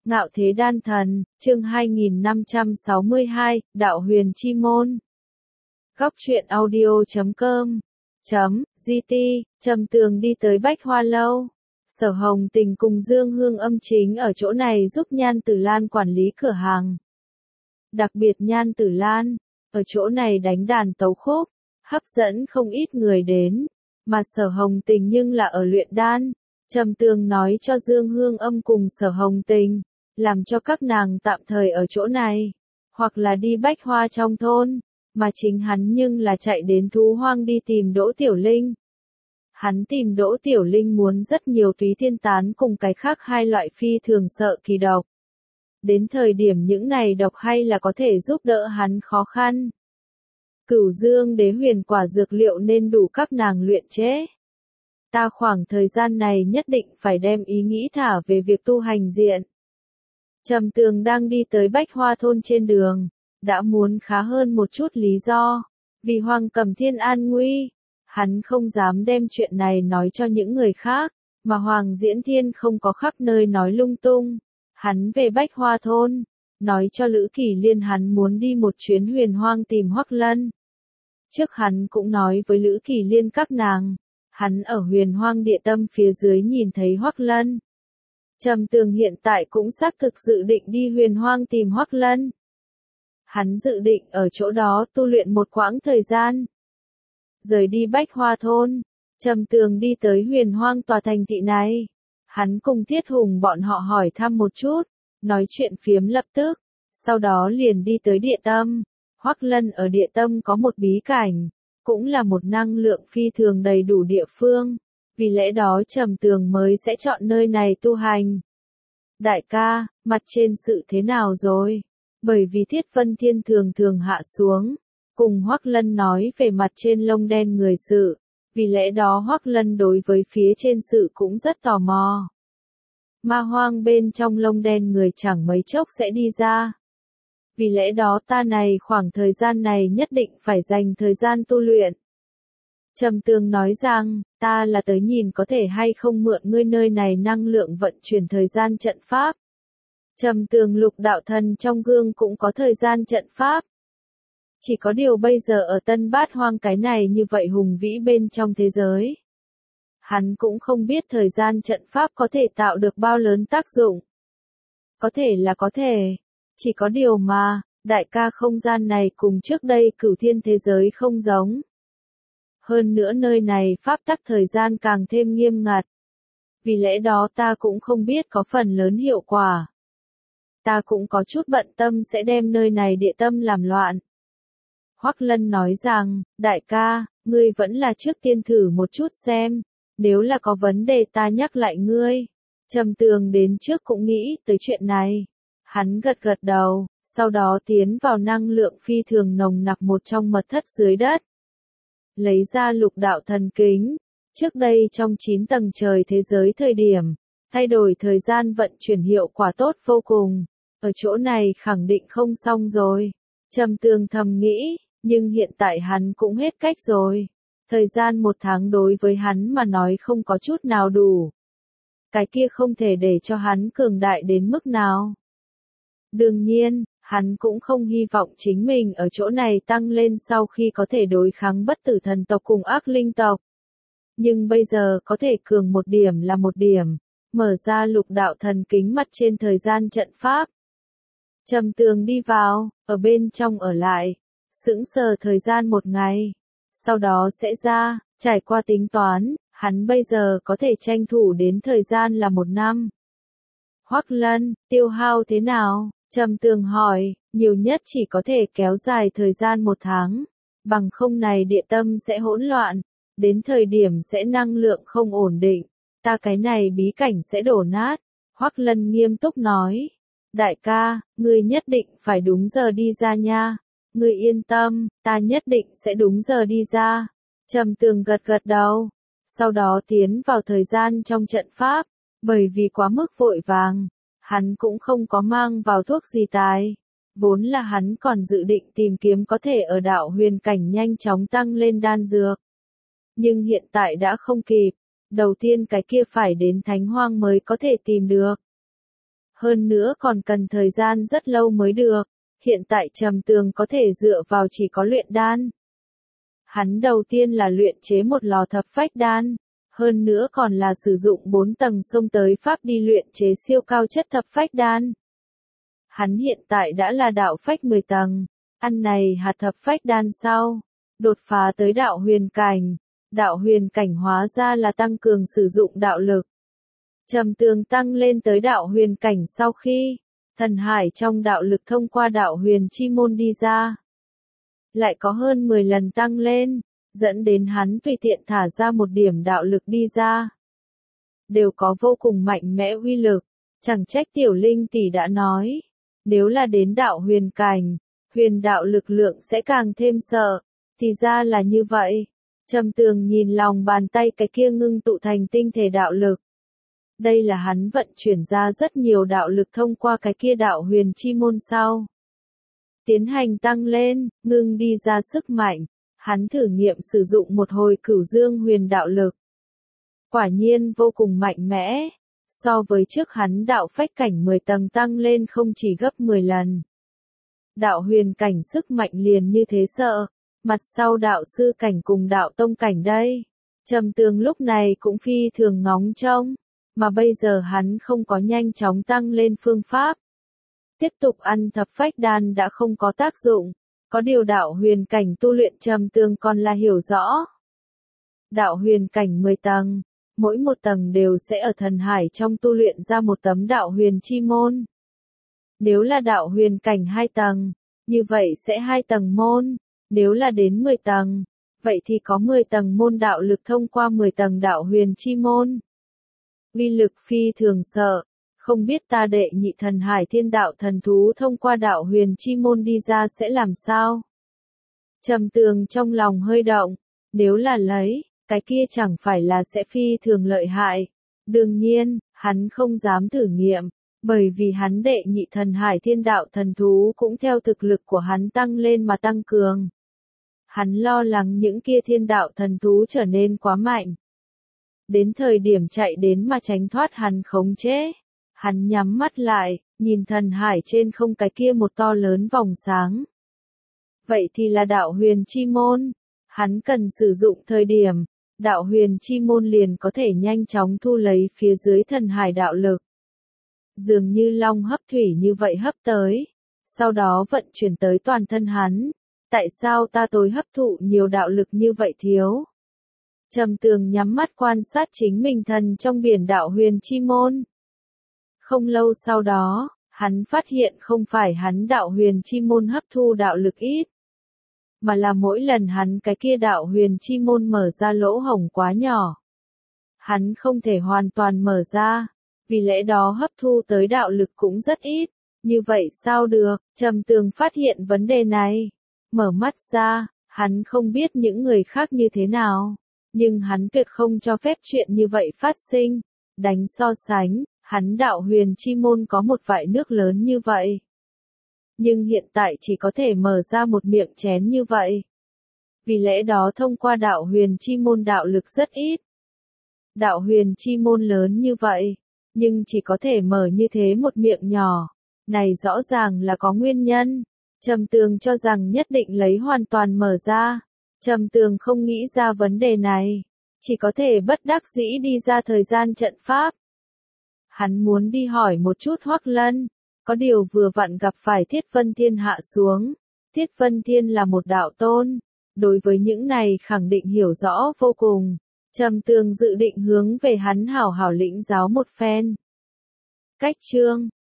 Ngạo Thế Đan Thần, chương 2562, Đạo Huyền Chi Môn. Góc truyện audio.com .gt, Trầm Tường đi tới Bách Hoa Lâu. Sở Hồng Tình cùng Dương Hương Âm chính ở chỗ này giúp Nhan Tử Lan quản lý cửa hàng. Đặc biệt Nhan Tử Lan, ở chỗ này đánh đàn tấu khúc, hấp dẫn không ít người đến, mà Sở Hồng Tình nhưng là ở luyện đan. Trầm Tường nói cho Dương Hương Âm cùng Sở Hồng Tình, làm cho các nàng tạm thời ở chỗ này, hoặc là đi Bách Hoa trong thôn, mà chính hắn nhưng là chạy đến Thú Hoang đi tìm Đỗ Tiểu Linh. Hắn tìm Đỗ Tiểu Linh muốn rất nhiều túy thiên tán cùng cái khác hai loại phi thường sợ kỳ độc. Đến thời điểm những này độc hay là có thể giúp đỡ hắn khó khăn. Cửu Dương Đế Huyền quả dược liệu nên đủ các nàng luyện chế. Ta khoảng thời gian này nhất định phải đem ý nghĩ thả về việc tu hành diện. Trầm Tường đang đi tới Bách Hoa thôn trên đường, đã muốn khá hơn một chút lý do, vì Hoàng Cẩm Thiên an nguy, hắn không dám đem chuyện này nói cho những người khác, mà Hoàng Diễn Thiên không có khắp nơi nói lung tung, hắn về Bách Hoa thôn, nói cho Lữ Kỳ Liên hắn muốn đi một chuyến Huyền Hoang tìm Hoắc Lân. Trước hắn cũng nói với Lữ Kỳ Liên các nàng, hắn ở Huyền Hoang địa tâm phía dưới nhìn thấy Hoắc Lân. Trầm Tường hiện tại cũng xác thực dự định đi Huyền Hoang tìm Hoắc Lân. Hắn dự định ở chỗ đó tu luyện một quãng thời gian. Rời đi Bách Hoa thôn, Trầm Tường đi tới Huyền Hoang tòa thành thị này. Hắn cùng Thiết Hùng bọn họ hỏi thăm một chút, nói chuyện phiếm lập tức, sau đó liền đi tới địa tâm. Hoắc Lân ở địa tâm có một bí cảnh, cũng là một năng lượng phi thường đầy đủ địa phương. Vì lẽ đó Trầm Tường mới sẽ chọn nơi này tu hành. Đại ca, mặt trên sự thế nào rồi? Bởi vì Thiết Vân Thiên thường hạ xuống, cùng Hoắc Lân nói về mặt trên lông đen người sự, vì lẽ đó Hoắc Lân đối với phía trên sự cũng rất tò mò. Ma hoang bên trong lông đen người chẳng mấy chốc sẽ đi ra. Vì lẽ đó ta này khoảng thời gian này nhất định phải dành thời gian tu luyện. Trầm Tường nói rằng, ta là tới nhìn có thể hay không mượn ngươi nơi này năng lượng vận chuyển thời gian trận pháp. Trầm Tường Lục đạo thần trong gương cũng có thời gian trận pháp. Chỉ có điều bây giờ ở Tân Bát Hoang cái này như vậy hùng vĩ bên trong thế giới. Hắn cũng không biết thời gian trận pháp có thể tạo được bao lớn tác dụng. Có thể là có thể. Chỉ có điều mà, đại ca không gian này cùng trước đây Cửu Thiên thế giới không giống. Hơn nữa nơi này pháp tắc thời gian càng thêm nghiêm ngặt. Vì lẽ đó ta cũng không biết có phần lớn hiệu quả. Ta cũng có chút bận tâm sẽ đem nơi này địa tâm làm loạn. Hoắc Lân nói rằng, đại ca, ngươi vẫn là trước tiên thử một chút xem, nếu là có vấn đề ta nhắc lại ngươi. Trầm Tường đến trước cũng nghĩ tới chuyện này. Hắn gật gật đầu, sau đó tiến vào năng lượng phi thường nồng nặc một trong mật thất dưới đất. Lấy ra lục đạo thần kính, trước đây trong 9 tầng trời thế giới thời điểm, thay đổi thời gian vận chuyển hiệu quả tốt vô cùng, ở chỗ này khẳng định không xong rồi. Trầm Tường thầm nghĩ, nhưng hiện tại hắn cũng hết cách rồi. Thời gian 1 tháng đối với hắn mà nói không có chút nào đủ. Cái kia không thể để cho hắn cường đại đến mức nào. Đương nhiên, hắn cũng không hy vọng chính mình ở chỗ này tăng lên sau khi có thể đối kháng bất tử thần tộc cùng ác linh tộc. Nhưng bây giờ có thể cường một điểm là một điểm, mở ra lục đạo thần kính mặt trên thời gian trận pháp. Trầm Tường đi vào, ở bên trong ở lại, sững sờ thời gian 1 ngày, sau đó sẽ ra, trải qua tính toán, hắn bây giờ có thể tranh thủ đến thời gian là 1 năm. Hoắc Lân, tiêu hao thế nào? Trầm Tường hỏi, nhiều nhất chỉ có thể kéo dài thời gian 1 tháng, bằng không này địa tâm sẽ hỗn loạn, đến thời điểm sẽ năng lượng không ổn định, ta cái này bí cảnh sẽ đổ nát. Hoắc Lân nghiêm túc nói, đại ca, ngươi nhất định phải đúng giờ đi ra nha, ngươi yên tâm, ta nhất định sẽ đúng giờ đi ra. Trầm Tường gật gật đầu, sau đó tiến vào thời gian trong trận pháp, bởi vì quá mức vội vàng. Hắn cũng không có mang vào thuốc gì tài, vốn là hắn còn dự định tìm kiếm có thể ở đạo huyền cảnh nhanh chóng tăng lên đan dược. Nhưng hiện tại đã không kịp, đầu tiên cái kia phải đến Thánh Hoang mới có thể tìm được. Hơn nữa còn cần thời gian rất lâu mới được. Hiện tại Trầm Tường có thể dựa vào chỉ có luyện đan. Hắn đầu tiên là luyện chế một lò thập phách đan, hơn nữa còn là sử dụng 4 tầng xông tới pháp đi luyện chế siêu cao chất thập phách đan. Hắn hiện tại đã là đạo phách 10 tầng, ăn này hạt thập phách đan sau, đột phá tới đạo huyền cảnh. Đạo huyền cảnh hóa ra là tăng cường sử dụng đạo lực. Trầm Tường tăng lên tới đạo huyền cảnh sau khi, thần hải trong đạo lực thông qua đạo huyền chi môn đi ra. Lại có hơn 10 lần tăng lên, dẫn đến hắn tùy tiện thả ra một điểm đạo lực đi ra. Đều có vô cùng mạnh mẽ uy lực, chẳng trách Tiểu Linh tỷ đã nói, nếu là đến đạo huyền cảnh, huyền đạo lực lượng sẽ càng thêm sợ, thì ra là như vậy. Trầm Tường nhìn lòng bàn tay cái kia ngưng tụ thành tinh thể đạo lực. Đây là hắn vận chuyển ra rất nhiều đạo lực thông qua cái kia đạo huyền chi môn sau. Tiến hành tăng lên, ngưng đi ra sức mạnh, hắn thử nghiệm sử dụng một hồi cửu dương huyền đạo lực. Quả nhiên vô cùng mạnh mẽ, so với trước hắn đạo phách cảnh 10 tầng tăng lên không chỉ gấp 10 lần. Đạo huyền cảnh sức mạnh liền như thế sợ, mặt sau đạo sư cảnh cùng đạo tông cảnh đây. Trầm Tường lúc này cũng phi thường ngóng trông, mà bây giờ hắn không có nhanh chóng tăng lên phương pháp. Tiếp tục ăn thập phách đan đã không có tác dụng, có điều đạo huyền cảnh tu luyện Trầm Tường còn là hiểu rõ. Đạo huyền cảnh 10 tầng, mỗi một tầng đều sẽ ở thần hải trong tu luyện ra một tấm đạo huyền chi môn. Nếu là đạo huyền cảnh 2 tầng, như vậy sẽ 2 tầng môn, nếu là đến 10 tầng, vậy thì có 10 tầng môn đạo lực thông qua 10 tầng đạo huyền chi môn. Uy lực phi thường sợ, không biết ta đệ nhị thần hải thiên đạo thần thú thông qua đạo huyền chi môn đi ra sẽ làm sao? Trầm Tường trong lòng hơi động, nếu là lấy, cái kia chẳng phải là sẽ phi thường lợi hại. Đương nhiên, hắn không dám thử nghiệm, bởi vì hắn đệ nhị thần hải thiên đạo thần thú cũng theo thực lực của hắn tăng lên mà tăng cường. Hắn lo lắng những kia thiên đạo thần thú trở nên quá mạnh. Đến thời điểm chạy đến mà tránh thoát hắn khống chế. Hắn nhắm mắt lại, nhìn thần hải trên không cái kia một to lớn vòng sáng. Vậy thì là đạo huyền chi môn. Hắn cần sử dụng thời điểm, đạo huyền chi môn liền có thể nhanh chóng thu lấy phía dưới thần hải đạo lực. Dường như long hấp thủy như vậy hấp tới, sau đó vận chuyển tới toàn thân hắn. Tại sao ta tối hấp thụ nhiều đạo lực như vậy thiếu? Trầm Tường nhắm mắt quan sát chính mình thần trong biển đạo huyền chi môn. Không lâu sau đó, hắn phát hiện không phải hắn đạo huyền chi môn hấp thu đạo lực ít, mà là mỗi lần hắn cái kia đạo huyền chi môn mở ra lỗ hổng quá nhỏ. Hắn không thể hoàn toàn mở ra, vì lẽ đó hấp thu tới đạo lực cũng rất ít. Như vậy sao được? Trầm Tường phát hiện vấn đề này. Mở mắt ra, hắn không biết những người khác như thế nào, nhưng hắn tuyệt không cho phép chuyện như vậy phát sinh. Đánh so sánh, hắn đạo huyền chi môn có một vại nước lớn như vậy, nhưng hiện tại chỉ có thể mở ra một miệng chén như vậy. Vì lẽ đó thông qua đạo huyền chi môn đạo lực rất ít. Đạo huyền chi môn lớn như vậy, nhưng chỉ có thể mở như thế một miệng nhỏ. Này rõ ràng là có nguyên nhân. Trầm Tường cho rằng nhất định lấy hoàn toàn mở ra. Trầm Tường không nghĩ ra vấn đề này, chỉ có thể bất đắc dĩ đi ra thời gian trận pháp. Hắn muốn đi hỏi một chút Hoắc Lân, có điều vừa vặn gặp phải Thiết Vân Thiên hạ xuống. Thiết Vân Thiên là một đạo tôn, đối với những này khẳng định hiểu rõ vô cùng. Trầm Tường dự định hướng về hắn hảo hảo lĩnh giáo một phen. Cách chương